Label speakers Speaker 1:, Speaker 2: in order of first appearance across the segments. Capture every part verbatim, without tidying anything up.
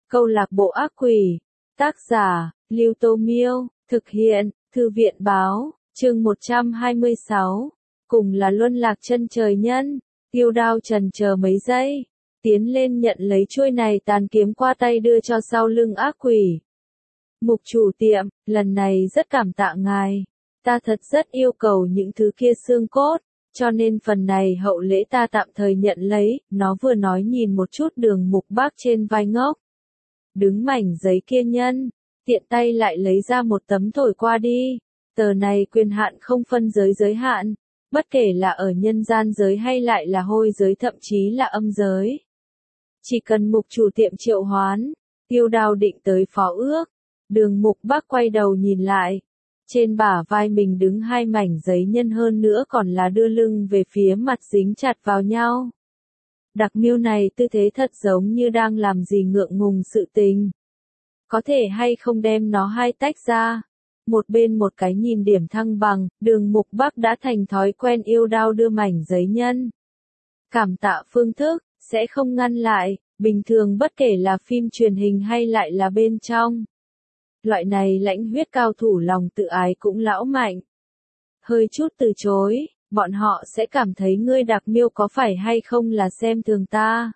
Speaker 1: Câu lạc bộ ác quỷ. Tác giả, Lưu Tô Miêu. Thực hiện, Thư viện báo. Chương một trăm hai mươi sáu. Cùng là luân lạc chân trời nhân. Tiêu Đao trần chờ mấy giây. Tiến lên nhận lấy chuôi này tàn kiếm qua tay đưa cho sau lưng ác quỷ. Mục chủ tiệm, lần này rất cảm tạ ngài. Ta thật rất yêu cầu những thứ kia xương cốt, cho nên phần này hậu lễ ta tạm thời nhận lấy. Nó vừa nói nhìn một chút Đường Mục Bác trên vai ngốc. Đứng mảnh giấy kia nhân, tiện tay lại lấy ra một tấm thổi qua đi. Tờ này quyền hạn không phân giới giới hạn, bất kể là ở nhân gian giới hay lại là hôi giới thậm chí là âm giới. Chỉ cần mục chủ tiệm triệu hoán, Tiêu Đao định tới phó ước. Đường Mục Bác quay đầu nhìn lại. Trên bả vai mình đứng hai mảnh giấy nhân, hơn nữa còn là đưa lưng về phía mặt dính chặt vào nhau. Đặc miêu này tư thế thật giống như đang làm gì ngượng ngùng sự tình. Có thể hay không đem nó hai tách ra. Một bên một cái nhìn điểm thăng bằng, Đường Mục Bác đã thành thói quen yêu đao đưa mảnh giấy nhân. Cảm tạ phương thức, sẽ không ngăn lại, bình thường bất kể là phim truyền hình hay lại là bên trong. Loại này lãnh huyết cao thủ lòng tự ái cũng lão mạnh. Hơi chút từ chối, bọn họ sẽ cảm thấy ngươi đặc miêu có phải hay không là xem thường ta.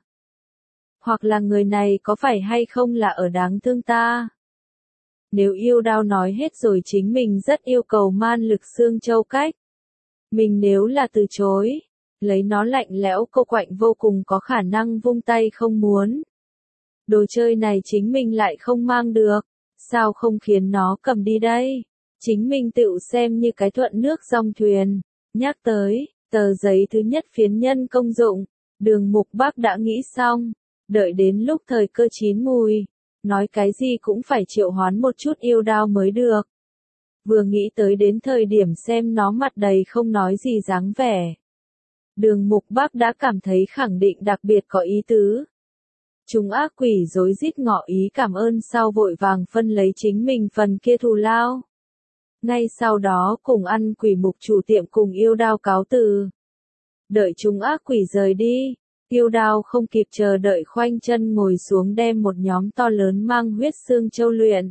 Speaker 1: Hoặc là người này có phải hay không là ở đáng thương ta. Nếu yêu đao nói hết rồi chính mình rất yêu cầu man lực xương châu cách. Mình nếu là từ chối, lấy nó lạnh lẽo cô quạnh vô cùng có khả năng vung tay không muốn. Đồ chơi này chính mình lại không mang được. Sao không khiến nó cầm đi đây? Chính mình tự xem như cái thuận nước dòng thuyền. Nhắc tới, tờ giấy thứ nhất phiến nhân công dụng. Đường Mục Bác đã nghĩ xong. Đợi đến lúc thời cơ chín mùi. Nói cái gì cũng phải triệu hoán một chút yêu đao mới được. Vừa nghĩ tới đến thời điểm xem nó mặt đầy không nói gì dáng vẻ. Đường Mục Bác đã cảm thấy khẳng định đặc biệt có ý tứ. Chúng ác quỷ rối rít ngỏ ý cảm ơn sau vội vàng phân lấy chính mình phần kia thù lao. Ngay sau đó cùng ăn quỷ mục chủ tiệm cùng yêu đao cáo từ. Đợi chúng ác quỷ rời đi, yêu đao không kịp chờ đợi khoanh chân ngồi xuống đem một nhóm to lớn mang huyết xương châu luyện.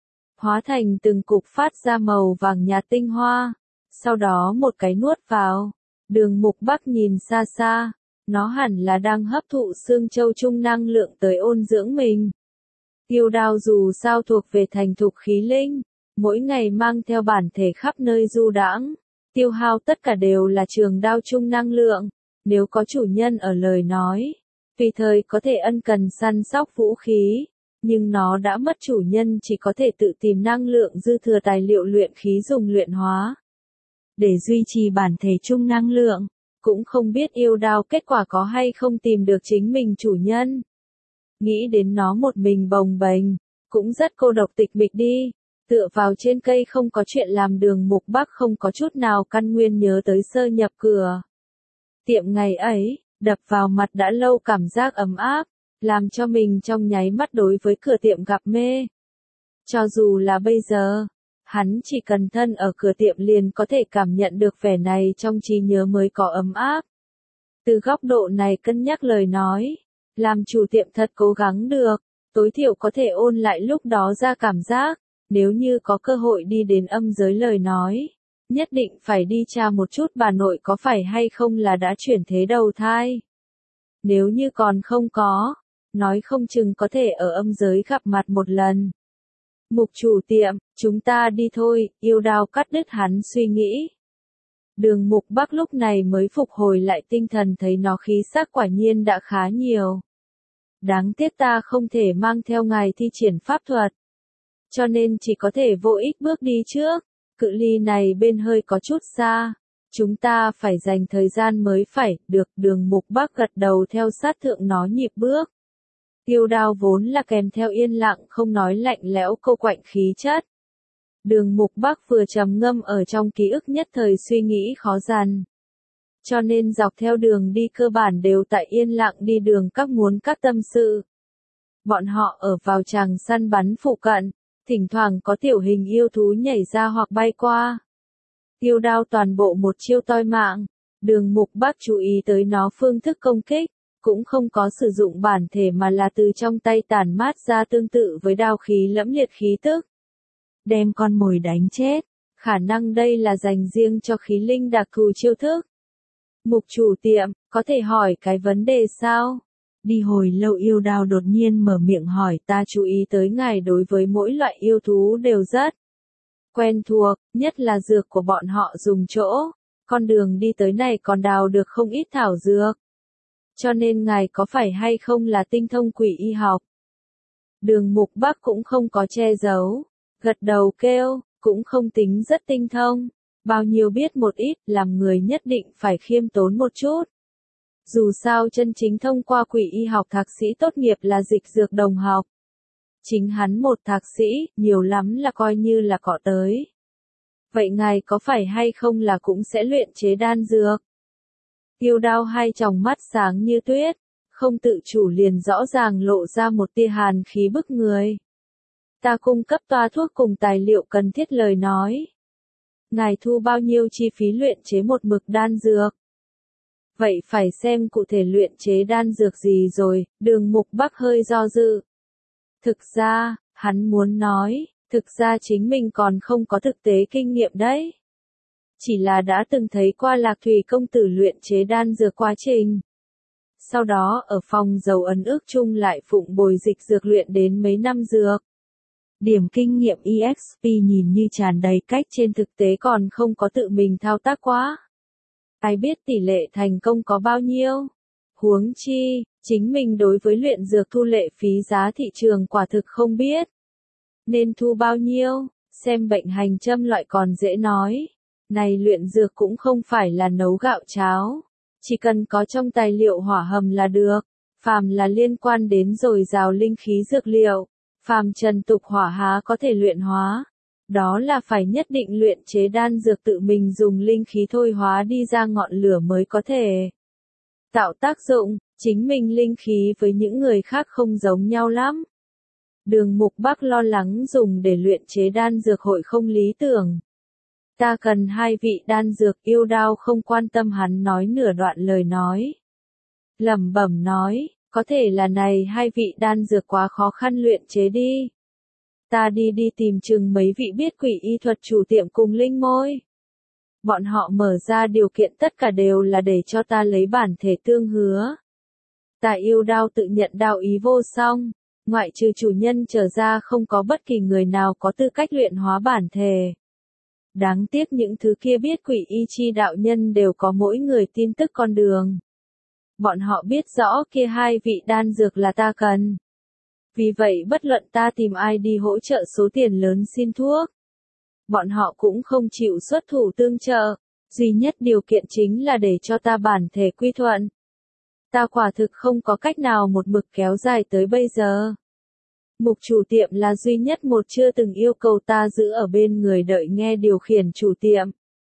Speaker 1: Hóa thành từng cục phát ra màu vàng nhạt tinh hoa, sau đó một cái nuốt vào. Đường Mục Bác nhìn xa xa. Nó hẳn là đang hấp thụ xương châu trung năng lượng tới ôn dưỡng mình. Tiêu đao dù sao thuộc về thành thục khí linh, mỗi ngày mang theo bản thể khắp nơi du đãng, tiêu hao tất cả đều là trường đao trung năng lượng. Nếu có chủ nhân ở lời nói, tùy thời có thể ân cần săn sóc vũ khí, nhưng nó đã mất chủ nhân chỉ có thể tự tìm năng lượng dư thừa tài liệu luyện khí dùng luyện hóa. Để duy trì bản thể trung năng lượng. Cũng không biết yêu đao kết quả có hay không tìm được chính mình chủ nhân. Nghĩ đến nó một mình bồng bềnh, cũng rất cô độc tịch mịch đi. Tựa vào trên cây không có chuyện làm. Đường Mục Bác không có chút nào căn nguyên nhớ tới sơ nhập cửa tiệm ngày ấy, đập vào mặt đã lâu cảm giác ấm áp, làm cho mình trong nháy mắt đối với cửa tiệm gặp mê. Cho dù là bây giờ, hắn chỉ cần thân ở cửa tiệm liền có thể cảm nhận được vẻ này trong trí nhớ mới có ấm áp. Từ góc độ này cân nhắc lời nói, làm chủ tiệm thật cố gắng được, tối thiểu có thể ôn lại lúc đó ra cảm giác, nếu như có cơ hội đi đến âm giới lời nói, nhất định phải đi tra một chút bà nội có phải hay không là đã chuyển thế đầu thai. Nếu như còn không có, nói không chừng có thể ở âm giới gặp mặt một lần. Mục chủ tiệm, chúng ta đi thôi, yêu đao cắt đứt hắn suy nghĩ. Đường Mục Bác lúc này mới phục hồi lại tinh thần thấy nó khí sắc quả nhiên đã khá nhiều. Đáng tiếc ta không thể mang theo ngài thi triển pháp thuật. Cho nên chỉ có thể vô ích bước đi trước, cự ly này bên hơi có chút xa. Chúng ta phải dành thời gian mới phải, được. Đường Mục Bác gật đầu theo sát thượng nó nhịp bước. Tiêu đao vốn là kèm theo yên lặng không nói lạnh lẽo cô quạnh khí chất. Đường Mục Bác vừa trầm ngâm ở trong ký ức nhất thời suy nghĩ khó dằn. Cho nên dọc theo đường đi cơ bản đều tại yên lặng đi đường các muốn các tâm sự. Bọn họ ở vào tràng săn bắn phụ cận, thỉnh thoảng có tiểu hình yêu thú nhảy ra hoặc bay qua. Tiêu đao toàn bộ một chiêu toi mạng, Đường Mục Bác chú ý tới nó phương thức công kích, cũng không có sử dụng bản thể mà là từ trong tay tản mát ra tương tự với đao khí lẫm liệt khí tức. Đem con mồi đánh chết, khả năng đây là dành riêng cho khí linh đặc thù chiêu thức. Mục chủ tiệm, có thể hỏi cái vấn đề sao? Đi hồi lâu yêu đao đột nhiên mở miệng hỏi, ta chú ý tới ngài đối với mỗi loại yêu thú đều rất quen thuộc, nhất là dược của bọn họ dùng chỗ. Con đường đi tới này còn đào được không ít thảo dược. Cho nên ngài có phải hay không là tinh thông quỷ y học? Đường Mục Bắc cũng không có che giấu. Gật đầu kêu, cũng không tính rất tinh thông. Bao nhiêu biết một ít, làm người nhất định phải khiêm tốn một chút. Dù sao chân chính thông qua quỷ y học thạc sĩ tốt nghiệp là dịch dược đồng học. Chính hắn một thạc sĩ, nhiều lắm là coi như là cọ tới. Vậy ngài có phải hay không là cũng sẽ luyện chế đan dược? Tiêu Đao hai tròng mắt sáng như tuyết, không tự chủ liền rõ ràng lộ ra một tia hàn khí bức người. Ta cung cấp toa thuốc cùng tài liệu cần thiết lời nói. Ngài thu bao nhiêu chi phí luyện chế một mực đan dược? Vậy phải xem cụ thể luyện chế đan dược gì rồi, Đường Mục Bắc hơi do dự. Thực ra, hắn muốn nói, thực ra chính mình còn không có thực tế kinh nghiệm đấy. Chỉ là đã từng thấy qua Lạc Thủy công tử luyện chế đan dược quá trình. Sau đó ở phòng dầu ấn ước chung lại phụng bồi dịch dược luyện đến mấy năm dược. Điểm kinh nghiệm e ích pê nhìn như tràn đầy cách trên thực tế còn không có tự mình thao tác quá. Ai biết tỷ lệ thành công có bao nhiêu? Huống chi, chính mình đối với luyện dược thu lệ phí giá thị trường quả thực không biết. Nên thu bao nhiêu, xem bệnh hành châm loại còn dễ nói. Này luyện dược cũng không phải là nấu gạo cháo. Chỉ cần có trong tài liệu hỏa hầm là được. Phàm là liên quan đến dồi dào linh khí dược liệu. Phàm trần tục hỏa há có thể luyện hóa. Đó là phải nhất định luyện chế đan dược tự mình dùng linh khí thôi hóa đi ra ngọn lửa mới có thể tạo tác dụng. Chính mình linh khí với những người khác không giống nhau lắm. Đường Mục Bắc lo lắng dùng để luyện chế đan dược hội không lý tưởng. Ta cần hai vị đan dược. Yêu Đao không quan tâm hắn nói nửa đoạn lời nói. Lẩm bẩm nói, có thể là này hai vị đan dược quá khó khăn luyện chế đi. Ta đi đi tìm chừng mấy vị biết quỷ y thuật chủ tiệm cùng linh môi. Bọn họ mở ra điều kiện tất cả đều là để cho ta lấy bản thể tương hứa. Ta Yêu Đao tự nhận đạo ý vô song, ngoại trừ chủ nhân trở ra không có bất kỳ người nào có tư cách luyện hóa bản thể. Đáng tiếc những thứ kia biết quỷ y chi đạo nhân đều có mỗi người tin tức con đường. Bọn họ biết rõ kia hai vị đan dược là ta cần. Vì vậy bất luận ta tìm ai đi hỗ trợ số tiền lớn xin thuốc. Bọn họ cũng không chịu xuất thủ tương trợ. Duy nhất điều kiện chính là để cho ta bản thể quy thuận. Ta quả thực không có cách nào một mực kéo dài tới bây giờ. Mục chủ tiệm là duy nhất một chưa từng yêu cầu ta giữ ở bên người đợi nghe điều khiển chủ tiệm.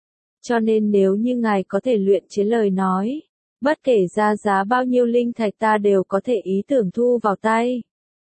Speaker 1: Cho nên nếu như ngài có thể luyện chế lời nói, bất kể ra giá bao nhiêu linh thạch ta đều có thể ý tưởng thu vào tay.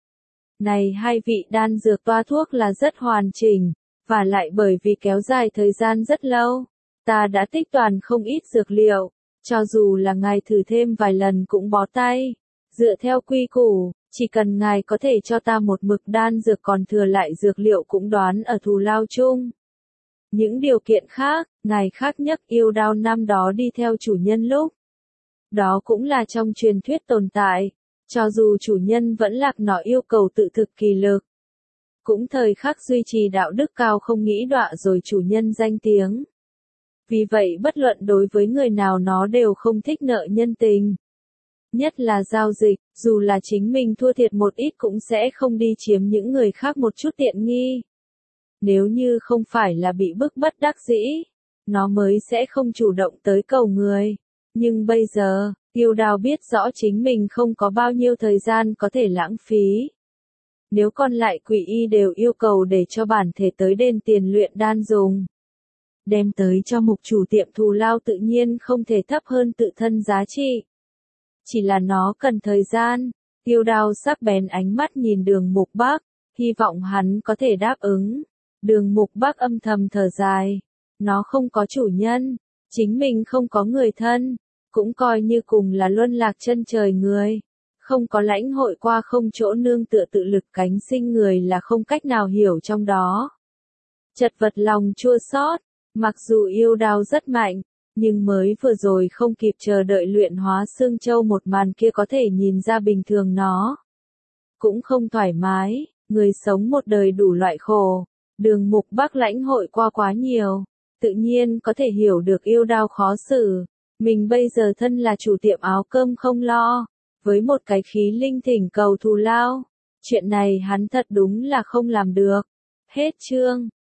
Speaker 1: Này hai vị đan dược toa thuốc là rất hoàn chỉnh, và lại bởi vì kéo dài thời gian rất lâu, ta đã tích toàn không ít dược liệu, cho dù là ngài thử thêm vài lần cũng bó tay. Dựa theo quy củ, chỉ cần ngài có thể cho ta một mực đan dược còn thừa lại dược liệu cũng đoán ở thù lao chung. Những điều kiện khác, ngài khác nhất Yêu Đao năm đó đi theo chủ nhân lúc. Đó cũng là trong truyền thuyết tồn tại, cho dù chủ nhân vẫn lạc nọ yêu cầu tự thực kỳ lực. Cũng thời khắc duy trì đạo đức cao không nghĩ đọa rồi chủ nhân danh tiếng. Vì vậy bất luận đối với người nào nó đều không thích nợ nhân tình. Nhất là giao dịch, dù là chính mình thua thiệt một ít cũng sẽ không đi chiếm những người khác một chút tiện nghi. Nếu như không phải là bị bức bất đắc dĩ, nó mới sẽ không chủ động tới cầu người. Nhưng bây giờ, Yêu Đao biết rõ chính mình không có bao nhiêu thời gian có thể lãng phí. Nếu còn lại quỷ y đều yêu cầu để cho bản thể tới đền tiền luyện đan dùng. Đem tới cho mục chủ tiệm thù lao tự nhiên không thể thấp hơn tự thân giá trị. Chỉ là nó cần thời gian. Yêu Đao sắc bén ánh mắt nhìn Đường Mục Bắc, hy vọng hắn có thể đáp ứng. Đường Mục Bắc âm thầm thở dài. Nó không có chủ nhân, chính mình không có người thân. cũng coi như cùng là luân lạc chân trời người. Không có lãnh hội qua không chỗ nương tựa tự lực cánh sinh người là không cách nào hiểu trong đó. Chật vật lòng chua xót, mặc dù yêu đao rất mạnh, nhưng mới vừa rồi không kịp chờ đợi luyện hóa xương châu một màn kia có thể nhìn ra bình thường nó. Cũng không thoải mái, người sống một đời đủ loại khổ, Đường Mục Bắc lãnh hội qua quá nhiều, tự nhiên có thể hiểu được yêu đao khó xử. Mình bây giờ thân là chủ tiệm áo cơm không lo, với một cái khí linh thỉnh cầu thù lao, chuyện này hắn thật đúng là không làm được. Hết chương.